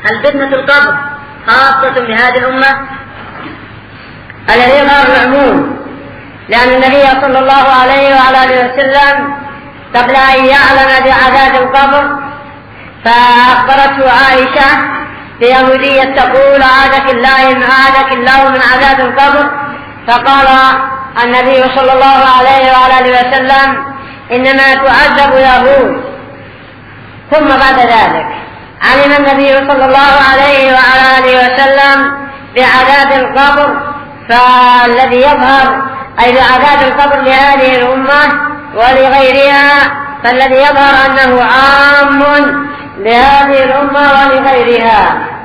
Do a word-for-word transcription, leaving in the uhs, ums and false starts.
هل فتنة القبر خاصة بهذه الأمة؟ الذي يظهر العموم، لأن النبي صلى الله عليه وعلى آله وسلم قبل أن يعلم بعذاب القبر فأخبرته عائشة بيهودية تقول أعاذك الله أعاذك الله من عذاب القبر، فقال النبي صلى الله عليه وعلى آله وسلم إنما تعذب يهود. ثم بعد ذلك علم النبي صلى الله عليه وعلى آله وسلم بعذاب القبر، فالذي يظهر أي بعذاب القبر لهذه الأمة ولغيرها، فالذي يظهر أنه عام لهذه الأمة ولغيرها.